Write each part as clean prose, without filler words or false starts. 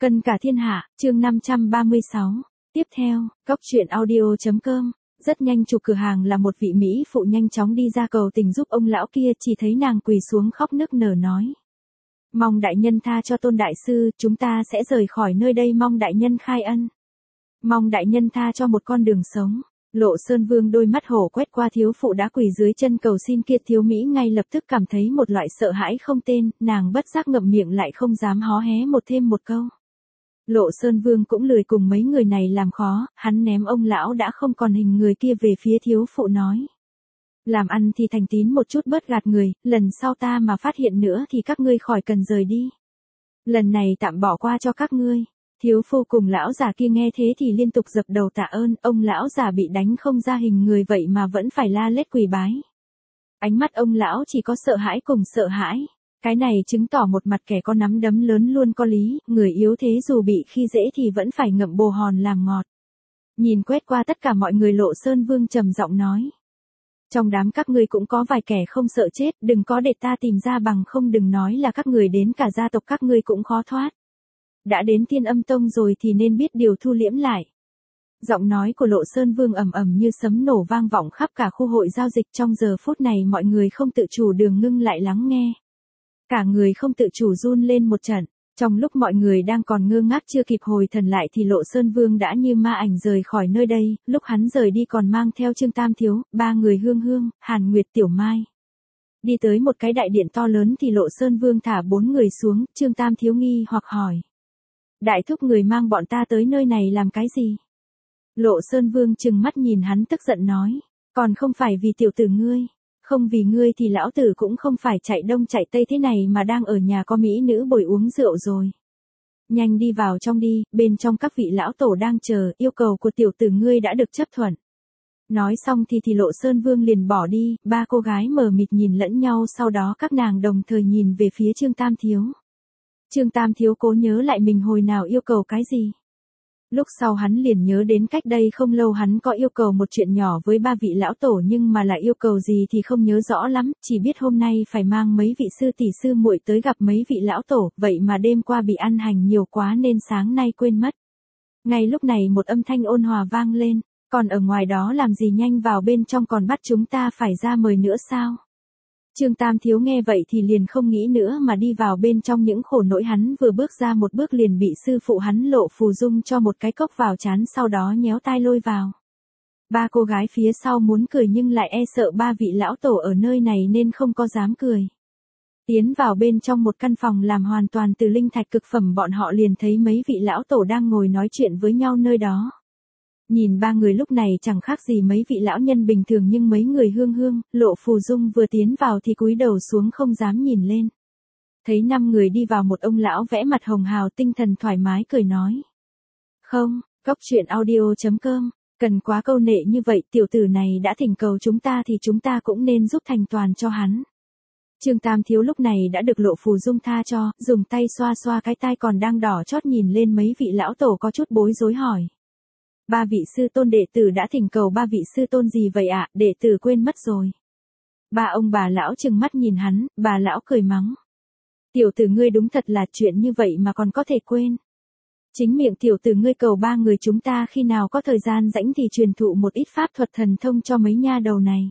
Cân cả thiên hạ, chương 536. Tiếp theo, Cóc truyện audio.com. Rất nhanh chủ cửa hàng là một vị Mỹ phụ nhanh chóng đi ra cầu tình giúp ông lão kia, chỉ thấy nàng quỳ xuống khóc nức nở nói. Mong đại nhân tha cho Tôn đại sư, chúng ta sẽ rời khỏi nơi đây, mong đại nhân khai ân. Mong đại nhân tha cho một con đường sống. Lộ Sơn Vương đôi mắt hổ quét qua thiếu phụ đã quỳ dưới chân cầu xin kia, thiếu Mỹ ngay lập tức cảm thấy một loại sợ hãi không tên, nàng bất giác ngậm miệng lại không dám hó hé thêm một câu. Lộ Sơn Vương cũng lười cùng mấy người này làm khó, hắn ném ông lão đã không còn hình người kia về phía thiếu phụ nói. Làm ăn thì thành tín một chút, bớt gạt người, lần sau ta mà phát hiện nữa thì các ngươi khỏi cần rời đi. Lần này tạm bỏ qua cho các ngươi. Thiếu phu cùng lão già kia nghe thế thì liên tục dập đầu tạ ơn, ông lão già bị đánh không ra hình người vậy mà vẫn phải la lết quỳ bái. Ánh mắt ông lão chỉ có sợ hãi cùng sợ hãi. Cái này chứng tỏ một mặt kẻ có nắm đấm lớn luôn có lý, người yếu thế dù bị khi dễ thì vẫn phải ngậm bồ hòn làm ngọt. Nhìn quét qua tất cả mọi người, Lộ Sơn Vương trầm giọng nói. Trong đám các ngươi cũng có vài kẻ không sợ chết, đừng có để ta tìm ra, bằng không đừng nói là các người, đến cả gia tộc các ngươi cũng khó thoát. Đã đến Thiên Âm Tông rồi thì nên biết điều, thu liễm lại. Giọng nói của Lộ Sơn Vương ầm ầm như sấm nổ vang vọng khắp cả khu hội giao dịch. Trong giờ phút này mọi người không tự chủ đường ngưng lại lắng nghe. Cả người không tự chủ run lên một trận. Trong lúc mọi người đang còn ngơ ngác chưa kịp hồi thần lại thì Lộ Sơn Vương đã như ma ảnh rời khỏi nơi đây. Lúc hắn rời đi còn mang theo Trương Tam Thiếu, ba người Hương Hương, Hàn Nguyệt, Tiểu Mai. Đi tới một cái đại điện to lớn thì Lộ Sơn Vương thả bốn người xuống. Trương Tam Thiếu nghi hoặc hỏi. Đại thúc, người mang bọn ta tới nơi này làm cái gì? Lộ Sơn Vương trừng mắt nhìn hắn tức giận nói. Còn không phải vì tiểu tử ngươi. Không vì ngươi thì lão tử cũng không phải chạy đông chạy tây thế này mà đang ở nhà có mỹ nữ bồi uống rượu rồi. Nhanh đi vào trong đi, bên trong các vị lão tổ đang chờ, yêu cầu của tiểu tử ngươi đã được chấp thuận. Nói xong thì Lộ Sơn Vương liền bỏ đi, ba cô gái mờ mịt nhìn lẫn nhau, sau đó các nàng đồng thời nhìn về phía Trương Tam Thiếu. Trương Tam Thiếu cố nhớ lại mình hồi nào yêu cầu cái gì. Lúc sau hắn liền nhớ đến cách đây không lâu hắn có yêu cầu một chuyện nhỏ với ba vị lão tổ, nhưng mà là yêu cầu gì thì không nhớ rõ lắm, chỉ biết hôm nay phải mang mấy vị sư tỷ sư muội tới gặp mấy vị lão tổ, vậy mà đêm qua bị ăn hành nhiều quá nên sáng nay quên mất. Ngay lúc này một âm thanh ôn hòa vang lên, còn ở ngoài đó làm gì, nhanh vào bên trong, còn bắt chúng ta phải ra mời nữa sao? Trương Tam Thiếu nghe vậy thì liền không nghĩ nữa mà đi vào bên trong. Những khổ nỗi hắn vừa bước ra một bước liền bị sư phụ hắn Lộ Phù Dung cho một cái cốc vào trán, sau đó nhéo tai lôi vào. Ba cô gái phía sau muốn cười nhưng lại e sợ ba vị lão tổ ở nơi này nên không có dám cười. Tiến vào bên trong một căn phòng làm hoàn toàn từ linh thạch cực phẩm, bọn họ liền thấy mấy vị lão tổ đang ngồi nói chuyện với nhau nơi đó. Nhìn ba người lúc này chẳng khác gì mấy vị lão nhân bình thường, nhưng mấy người Hương Hương, Lộ Phù Dung vừa tiến vào thì cúi đầu xuống không dám nhìn lên. Thấy 5 người đi vào, một ông lão vẽ mặt hồng hào tinh thần thoải mái cười nói. Không, Cóc truyện audio.com, cần quá câu nệ như vậy, tiểu tử này đã thỉnh cầu chúng ta thì chúng ta cũng nên giúp thành toàn cho hắn. Trương Tam Thiếu lúc này đã được Lộ Phù Dung tha cho, dùng tay xoa xoa cái tai còn đang đỏ chót, nhìn lên mấy vị lão tổ có chút bối rối hỏi. Ba vị sư tôn đệ tử đã thỉnh cầu. Ba vị sư tôn gì vậy ạ? Đệ tử quên mất rồi. Ba ông bà lão trừng mắt nhìn hắn, bà lão cười mắng. Tiểu tử ngươi đúng thật là chuyện như vậy mà còn có thể quên. Chính miệng tiểu tử ngươi cầu ba người chúng ta khi nào có thời gian rảnh thì truyền thụ một ít pháp thuật thần thông cho mấy nha đầu này.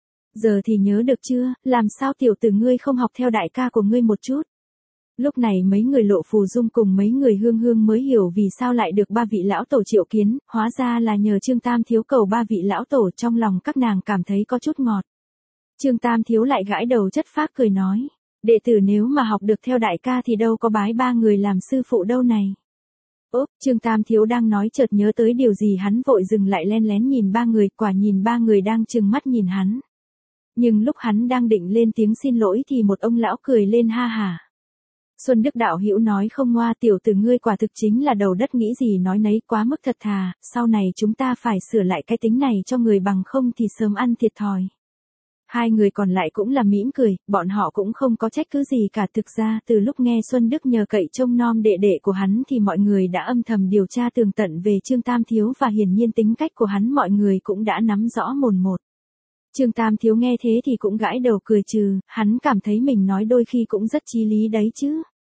Giờ thì nhớ được chưa, làm sao tiểu tử ngươi không học theo đại ca của ngươi một chút? Lúc này mấy người Lộ Phù Dung cùng mấy người Hương Hương mới hiểu vì sao lại được ba vị lão tổ triệu kiến, hóa ra là nhờ Trương Tam Thiếu cầu ba vị lão tổ. Trong lòng các nàng cảm thấy có chút ngọt. Trương Tam Thiếu lại gãi đầu chất phác cười nói, đệ tử nếu mà học được theo đại ca thì đâu có bái ba người làm sư phụ đâu này. Ốp, Trương Tam Thiếu đang nói chợt nhớ tới điều gì, hắn vội dừng lại len lén nhìn ba người, quả nhìn ba người đang trừng mắt nhìn hắn. Nhưng lúc hắn đang định lên tiếng xin lỗi thì một ông lão cười lên ha hả. Xuân Đức đạo hữu nói không ngoa, tiểu tử ngươi quả thực chính là đầu đất, nghĩ gì nói nấy, quá mức thật thà, sau này chúng ta phải sửa lại cái tính này cho người, bằng không thì sớm ăn thiệt thòi. Hai người còn lại cũng là mỉm cười, bọn họ cũng không có trách cứ gì cả. Thực ra từ lúc nghe Xuân Đức nhờ cậy trông nom đệ đệ của hắn thì mọi người đã âm thầm điều tra tường tận về Trương Tam Thiếu, và hiển nhiên tính cách của hắn mọi người cũng đã nắm rõ mồn một. Trương Tam Thiếu nghe thế thì cũng gãi đầu cười trừ, hắn cảm thấy mình nói đôi khi cũng rất chí lý đấy chứ.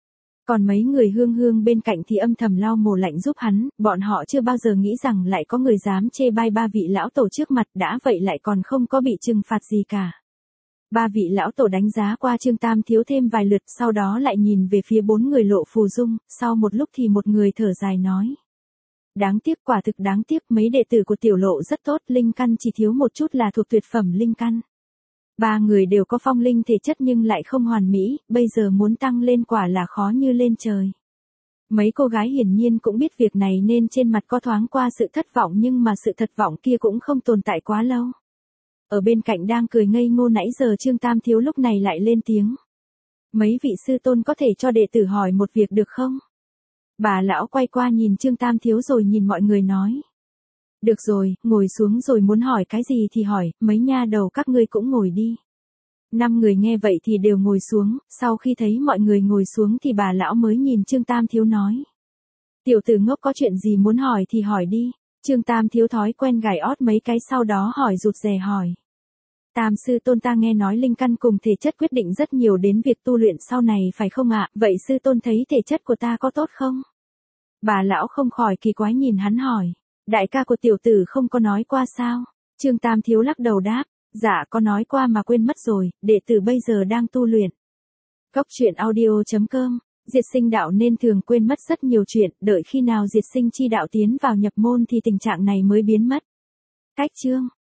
Còn mấy người hương hương bên cạnh thì âm thầm lau mồ lạnh giúp hắn, bọn họ chưa bao giờ nghĩ rằng lại có người dám chê bai ba vị lão tổ trước mặt, đã vậy lại còn không có bị trừng phạt gì cả. Ba vị lão tổ đánh giá qua Trương Tam Thiếu thêm vài lượt, sau đó lại nhìn về phía bốn người Lộ Phù Dung, sau một lúc thì một người thở dài nói. Đáng tiếc, quả thực đáng tiếc, mấy đệ tử của tiểu Lộ rất tốt, linh căn chỉ thiếu một chút là thuộc tuyệt phẩm linh căn. Ba người đều có phong linh thể chất nhưng lại không hoàn mỹ, bây giờ muốn tăng lên quả là khó như lên trời. Mấy cô gái hiển nhiên cũng biết việc này nên trên mặt có thoáng qua sự thất vọng, nhưng mà sự thất vọng kia cũng không tồn tại quá lâu. Ở bên cạnh đang cười ngây ngô nãy giờ Trương Tam Thiếu lúc này lại lên tiếng. Mấy vị sư tôn có thể cho đệ tử hỏi một việc được không? Bà lão quay qua nhìn Trương Tam Thiếu rồi nhìn mọi người nói. Được rồi, ngồi xuống rồi, muốn hỏi cái gì thì hỏi, mấy nha đầu các ngươi cũng ngồi đi. 5 người nghe vậy thì đều ngồi xuống, sau khi thấy mọi người ngồi xuống thì bà lão mới nhìn Trương Tam Thiếu nói. Tiểu tử ngốc, có chuyện gì muốn hỏi thì hỏi đi. Trương Tam Thiếu thói quen gảy ót mấy cái sau đó hỏi rụt rè hỏi. Tam sư tôn, ta nghe nói linh căn cùng thể chất quyết định rất nhiều đến việc tu luyện sau này phải không ạ? Vậy sư tôn thấy thể chất của ta có tốt không? Bà lão không khỏi kỳ quái nhìn hắn hỏi. Đại ca của tiểu tử không có nói qua sao? Trương Tam Thiếu lắc đầu đáp. Dạ có nói qua mà quên mất rồi, đệ tử bây giờ đang tu luyện. Cốc truyện audio.com. Diệt sinh đạo nên thường quên mất rất nhiều chuyện, đợi khi nào diệt sinh chi đạo tiến vào nhập môn thì tình trạng này mới biến mất. Cách chương